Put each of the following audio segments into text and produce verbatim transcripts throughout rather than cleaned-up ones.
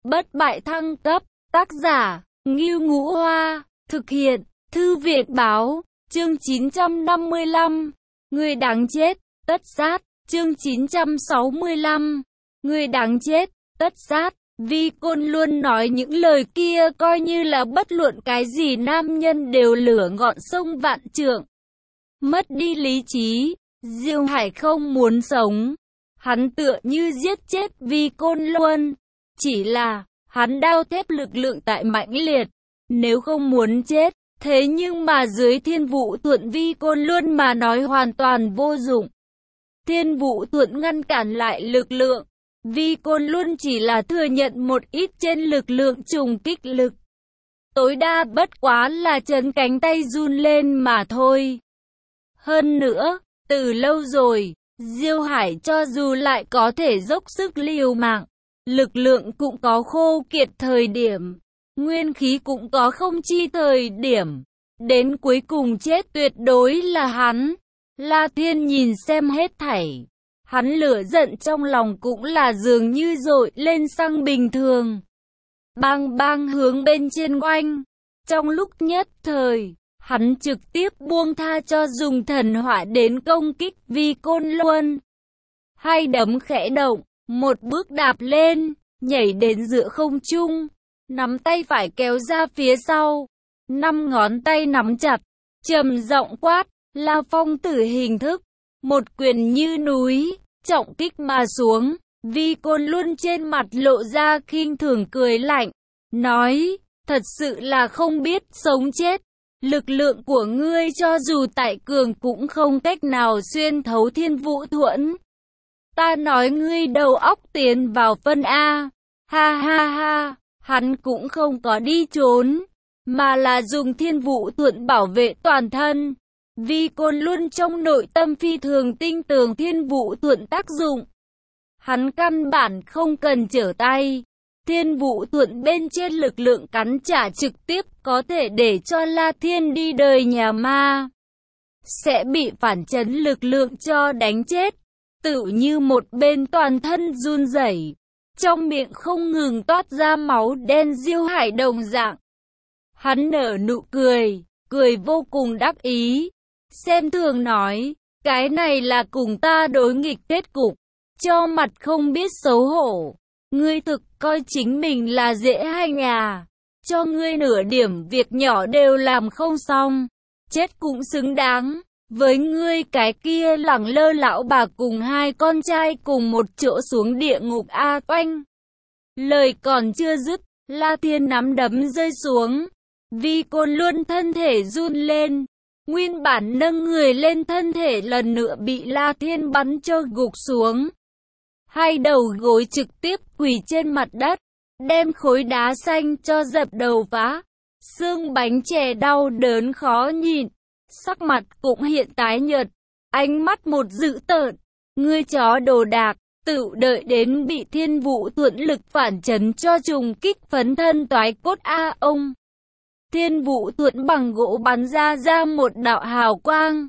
bất bại thăng cấp, tác giả, Ngưu Ngũ Hoa, thực hiện, Thư viện Báo, chương chín trăm năm mươi lăm, người đáng chết, tất sát, chương chín trăm sáu mươi lăm, người đáng chết, tất sát. Vi Côn luôn nói những lời kia coi như là bất luận cái gì nam nhân đều lửa ngọn sông vạn trượng. Mất đi lý trí, Diêu Hải không muốn sống. Hắn tựa như giết chết Vi Côn luôn. Chỉ là, hắn đao thép lực lượng tại mãnh liệt. Nếu không muốn chết, thế nhưng mà dưới Thiên Vũ Thuận Vi Côn luôn mà nói hoàn toàn vô dụng. Thiên Vũ Thuận ngăn cản lại lực lượng. Vi Côn luôn chỉ là thừa nhận một ít trên lực lượng trùng kích lực. Tối đa bất quá là chấn cánh tay run lên mà thôi. Hơn nữa, từ lâu rồi, Diêu Hải cho dù lại có thể dốc sức liều mạng, lực lượng cũng có khô kiệt thời điểm, nguyên khí cũng có không chi thời điểm. Đến cuối cùng chết tuyệt đối là hắn. La Thiên nhìn xem hết thảy. Hắn lửa giận trong lòng cũng là dường như dội lên xăng bình thường. Bang bang hướng bên trên oanh. Trong lúc nhất thời, hắn trực tiếp buông tha cho dùng thần hỏa đến công kích Vi Côn luôn. Hai đấm khẽ động, một bước đạp lên, nhảy đến giữa không trung, nắm tay phải kéo ra phía sau, năm ngón tay nắm chặt, trầm giọng quát, La Phong tử hình thức, một quyền như núi, trọng kích mà xuống. Vi Côn luôn trên mặt lộ ra khinh thường cười lạnh, nói, thật sự là không biết sống chết. Lực lượng của ngươi cho dù tại cường cũng không cách nào xuyên thấu Thiên Vũ Thuẫn. Ta nói ngươi đầu óc tiến vào phân A. Ha ha ha, hắn cũng không có đi trốn, mà là dùng Thiên Vũ Thuẫn bảo vệ toàn thân. Vi Côn luôn trong nội tâm phi thường tin tưởng Thiên Vũ Thuẫn tác dụng. Hắn căn bản không cần trở tay. Thiên Vũ Thuẫn bên trên lực lượng cắn trả trực tiếp có thể để cho La Thiên đi đời nhà ma. Sẽ bị phản chấn lực lượng cho đánh chết. Tự như một bên toàn thân run rẩy, trong miệng không ngừng toát ra máu đen Diêu Hải đồng dạng. Hắn nở nụ cười, cười vô cùng đắc ý. Xem thường nói, cái này là cùng ta đối nghịch kết cục. Cho mặt không biết xấu hổ. Ngươi thực coi chính mình là dễ hành à. Cho ngươi nửa điểm việc nhỏ đều làm không xong. Chết cũng xứng đáng. Với ngươi cái kia lẳng lơ lão bà cùng hai con trai cùng một chỗ xuống địa ngục A oanh. Lời còn chưa dứt, La Thiên nắm đấm rơi xuống. Vi Côn luôn thân thể run lên. Nguyên bản nâng người lên thân thể lần nữa bị La Thiên bắn cho gục xuống. Hai đầu gối trực tiếp quỳ trên mặt đất, đem khối đá xanh cho dập đầu vá. Xương bánh chè đau đớn khó nhịn, sắc mặt cũng hiện tái nhợt, ánh mắt một dữ tợn. Ngươi chó đồ đạc, tự đợi đến bị Thiên Vũ Thuẫn lực phản chấn cho trùng kích phấn thân toái cốt a ông. Thiên Vũ Thuẫn bằng gỗ bắn ra ra một đạo hào quang.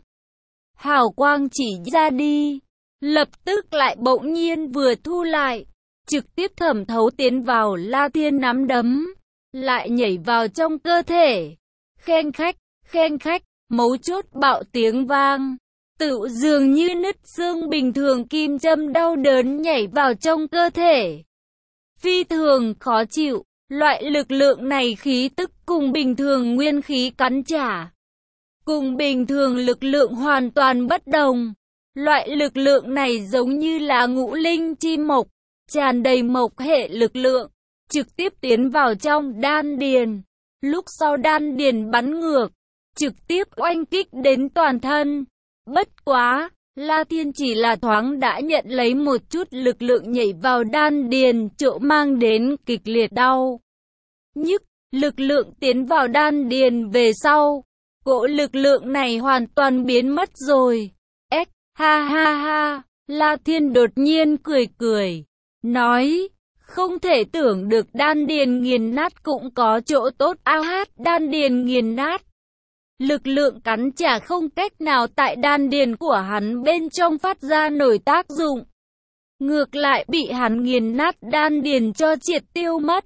Hào quang chỉ ra đi, lập tức lại bỗng nhiên vừa thu lại, trực tiếp thẩm thấu tiến vào La Thiên nắm đấm, lại nhảy vào trong cơ thể. Khen khách, khen khách, mấu chốt bạo tiếng vang, tự dường như nứt xương bình thường kim châm đau đớn nhảy vào trong cơ thể. Phi thường khó chịu, loại lực lượng này khí tức cùng bình thường nguyên khí cắn trả. Cùng bình thường lực lượng hoàn toàn bất đồng. Loại lực lượng này giống như là ngũ linh chi mộc, tràn đầy mộc hệ lực lượng, trực tiếp tiến vào trong đan điền. Lúc sau đan điền bắn ngược, trực tiếp oanh kích đến toàn thân. Bất quá, La Thiên chỉ là thoáng đã nhận lấy một chút lực lượng nhảy vào đan điền chỗ mang đến kịch liệt đau nhức. Lực lượng tiến vào đan điền về sau, cỗ lực lượng này hoàn toàn biến mất rồi. Ếch, ha ha ha, La Thiên đột nhiên cười cười, nói, không thể tưởng được đan điền nghiền nát cũng có chỗ tốt a hát đan điền nghiền nát. Lực lượng cắn trả không cách nào tại đan điền của hắn bên trong phát ra nổi tác dụng. ngược lại bị hắn nghiền nát đan điền cho triệt tiêu mất.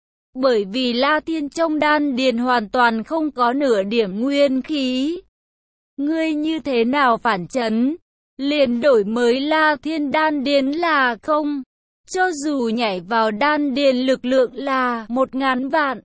Bởi vì La Thiên trong đan điền hoàn toàn không có nửa điểm nguyên khí. Ngươi như thế nào phản chấn, liền đổi mới La Thiên đan điền là không. Cho dù nhảy vào đan điền lực lượng là một ngàn vạn,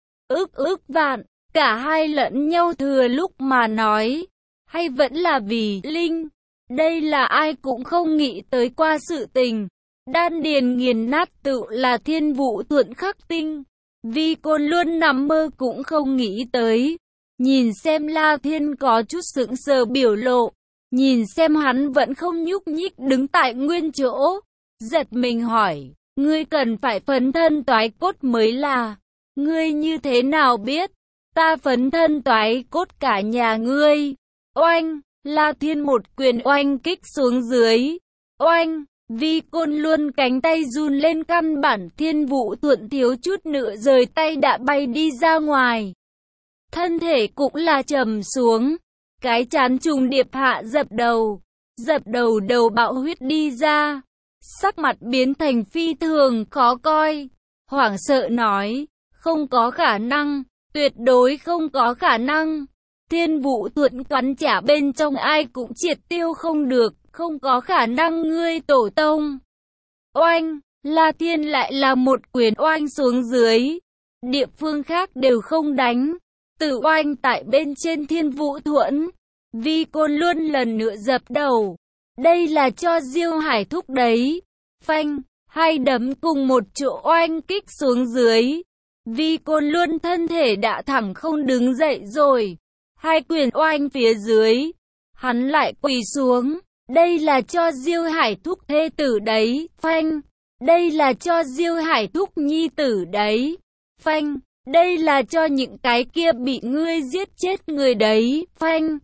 ức ức vạn, cả hai lẫn nhau thừa lúc mà nói, hay vẫn là vì linh. Đây là ai cũng không nghĩ tới qua sự tình. Đan điền nghiền nát tự là thiên vũ thuận khắc tinh. Vi Côn luôn nằm mơ cũng không nghĩ tới. Nhìn xem La Thiên có chút sững sờ biểu lộ. Nhìn xem hắn vẫn không nhúc nhích đứng tại nguyên chỗ. Giật mình hỏi, ngươi cần phải phấn thân toái cốt mới là. Ngươi như thế nào biết? Ta phấn thân toái cốt cả nhà ngươi. Oanh! La Thiên một quyền oanh kích xuống dưới. Oanh! Vi Côn luôn cánh tay run lên, căn bản thiên vũ thuận thiếu chút nữa rời tay đã bay đi ra ngoài. Thân thể cũng là trầm xuống. Cái chán trùng điệp hạ dập đầu. Dập đầu đầu bạo huyết đi ra. Sắc mặt biến thành phi thường khó coi. Hoảng sợ nói, không có khả năng, tuyệt đối không có khả năng. Thiên vũ thuận cắn trả bên trong ai cũng triệt tiêu không được, không có khả năng ngươi tổ tông. Oanh, La Thiên lại là một quyền oanh xuống dưới. Địa phương khác đều không đánh. Tự oanh tại bên trên thiên vũ thuận. Vi Côn luôn lần nữa dập đầu. Đây là cho Diêu Hải thúc đấy. Phanh, hai đấm cùng một chỗ oanh kích xuống dưới. Vi Côn luôn thân thể đã thẳng không đứng dậy rồi. Hai quyền oanh phía dưới. Hắn lại quỳ xuống. Đây là cho Diêu Hải thúc thê tử đấy. Phanh, đây là cho Diêu Hải thúc nhi tử đấy. Phanh, đây là cho những cái kia bị ngươi giết chết người đấy. Phanh,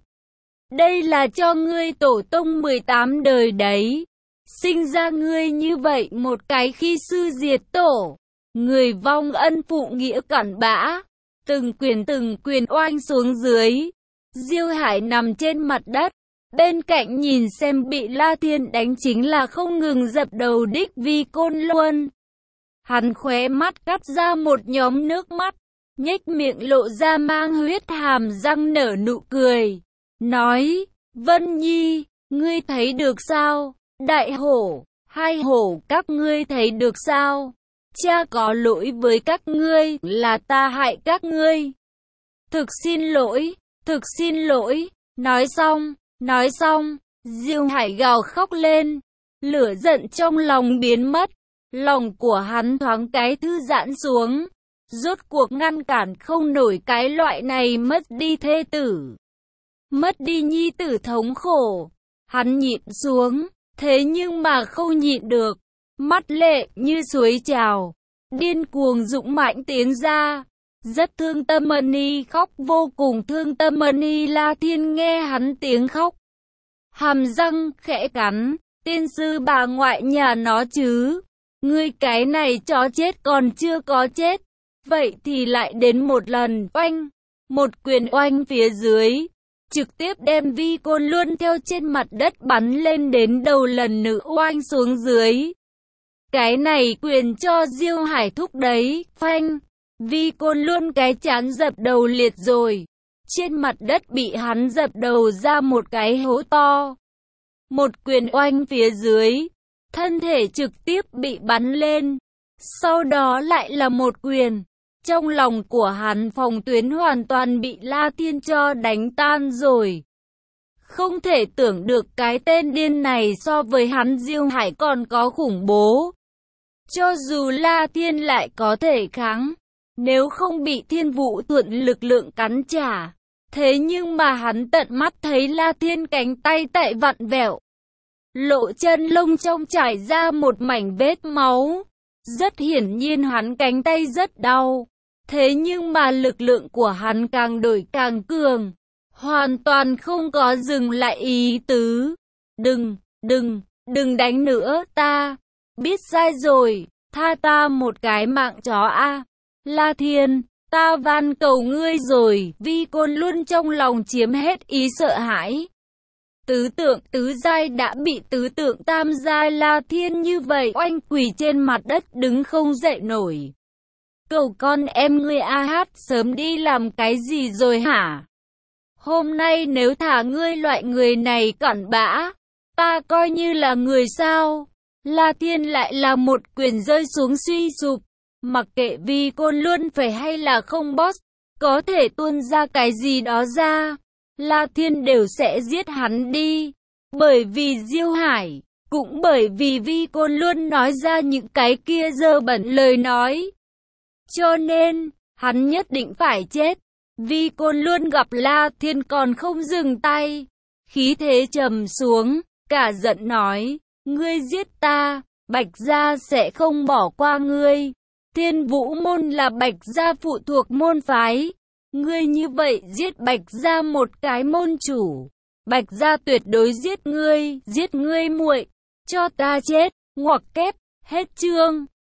đây là cho ngươi tổ tông mười tám đời đấy. Sinh ra ngươi như vậy một cái khi sư diệt tổ. Người vong ân phụ nghĩa cặn bã. Từng quyền từng quyền oanh xuống dưới. Diêu Hải nằm trên mặt đất. Bên cạnh nhìn xem bị La Thiên đánh chính là không ngừng dập đầu đích Vi Côn luôn. Hắn khóe mắt cắt ra một nhóm nước mắt. Nhếch miệng lộ ra mang huyết hàm răng nở nụ cười. Nói, Vân Nhi, ngươi thấy được sao? Đại hổ, hai hổ các ngươi thấy được sao? Cha có lỗi với các ngươi, là ta hại các ngươi. Thực xin lỗi, thực xin lỗi. Nói xong, nói xong, Diêu Hải gào khóc lên. Lửa giận trong lòng biến mất. Lòng của hắn thoáng cái thư giãn xuống. Rốt cuộc ngăn cản không nổi cái loại này mất đi thê tử. Mất đi nhi tử thống khổ. Hắn nhịn xuống. Thế nhưng mà không nhịn được. Mắt lệ như suối trào. Điên cuồng dũng mãnh tiến ra. Rất thương tâm Mani khóc, vô cùng thương tâm Mani. La Thiên nghe hắn tiếng khóc. Hàm răng khẽ cắn. Tiên sư bà ngoại nhà nó chứ. Ngươi cái này chó chết còn chưa có chết. Vậy thì lại đến một lần oanh. Một quyền oanh phía dưới. Trực tiếp đem Vi Côn luôn theo trên mặt đất bắn lên đến đầu lần nữa oanh xuống dưới. Cái này quyền cho Diêu Hải thúc đấy. Phanh. Vi Côn luôn cái chán dập đầu liệt rồi. Trên mặt đất bị hắn dập đầu ra một cái hố to. Một quyền oanh phía dưới. Thân thể trực tiếp bị bắn lên. Sau đó lại là một quyền. Trong lòng của hắn phòng tuyến hoàn toàn bị La Thiên cho đánh tan rồi. Không thể tưởng được cái tên điên này so với hắn Diêu Hải còn có khủng bố. Cho dù La Thiên lại có thể kháng, nếu không bị thiên vũ thuận lực lượng cắn trả. Thế nhưng mà hắn tận mắt thấy La Thiên cánh tay tại vặn vẹo. Lộ chân lông trong trải ra một mảnh vết máu. Rất hiển nhiên hắn cánh tay rất đau. Thế nhưng mà lực lượng của hắn càng đổi càng cường. Hoàn toàn không có dừng lại ý tứ. Đừng, đừng, đừng đánh nữa ta. Biết sai rồi, tha ta một cái mạng chó a. La Thiên, ta van cầu ngươi rồi. Vi Côn luôn trong lòng chiếm hết ý sợ hãi. Tứ tượng tứ giai đã bị tứ tượng tam giai La Thiên như vậy oanh quỳ trên mặt đất đứng không dậy nổi. Cầu con em ngươi a hát sớm đi làm cái gì rồi hả? Hôm nay nếu thả ngươi loại người này cặn bã, ta coi như là người sao? La Thiên lại là một quyền rơi xuống suy sụp. Mặc kệ Vi Côn Luân phải hay là không boss, có thể tuôn ra cái gì đó ra, La Thiên đều sẽ giết hắn đi. Bởi vì Diêu Hải, cũng bởi vì Vi Côn Luân nói ra những cái kia dơ bẩn lời nói. Cho nên, hắn nhất định phải chết. Vi Côn Luân gặp La Thiên còn không dừng tay. Khí thế trầm xuống, cả giận nói, ngươi giết ta, Bạch Gia sẽ không bỏ qua ngươi. Thiên Vũ môn là Bạch Gia phụ thuộc môn phái. Ngươi như vậy giết Bạch Gia một cái môn chủ, Bạch Gia tuyệt đối giết ngươi, giết ngươi muội, cho ta chết, ngoặc kép, hết chương.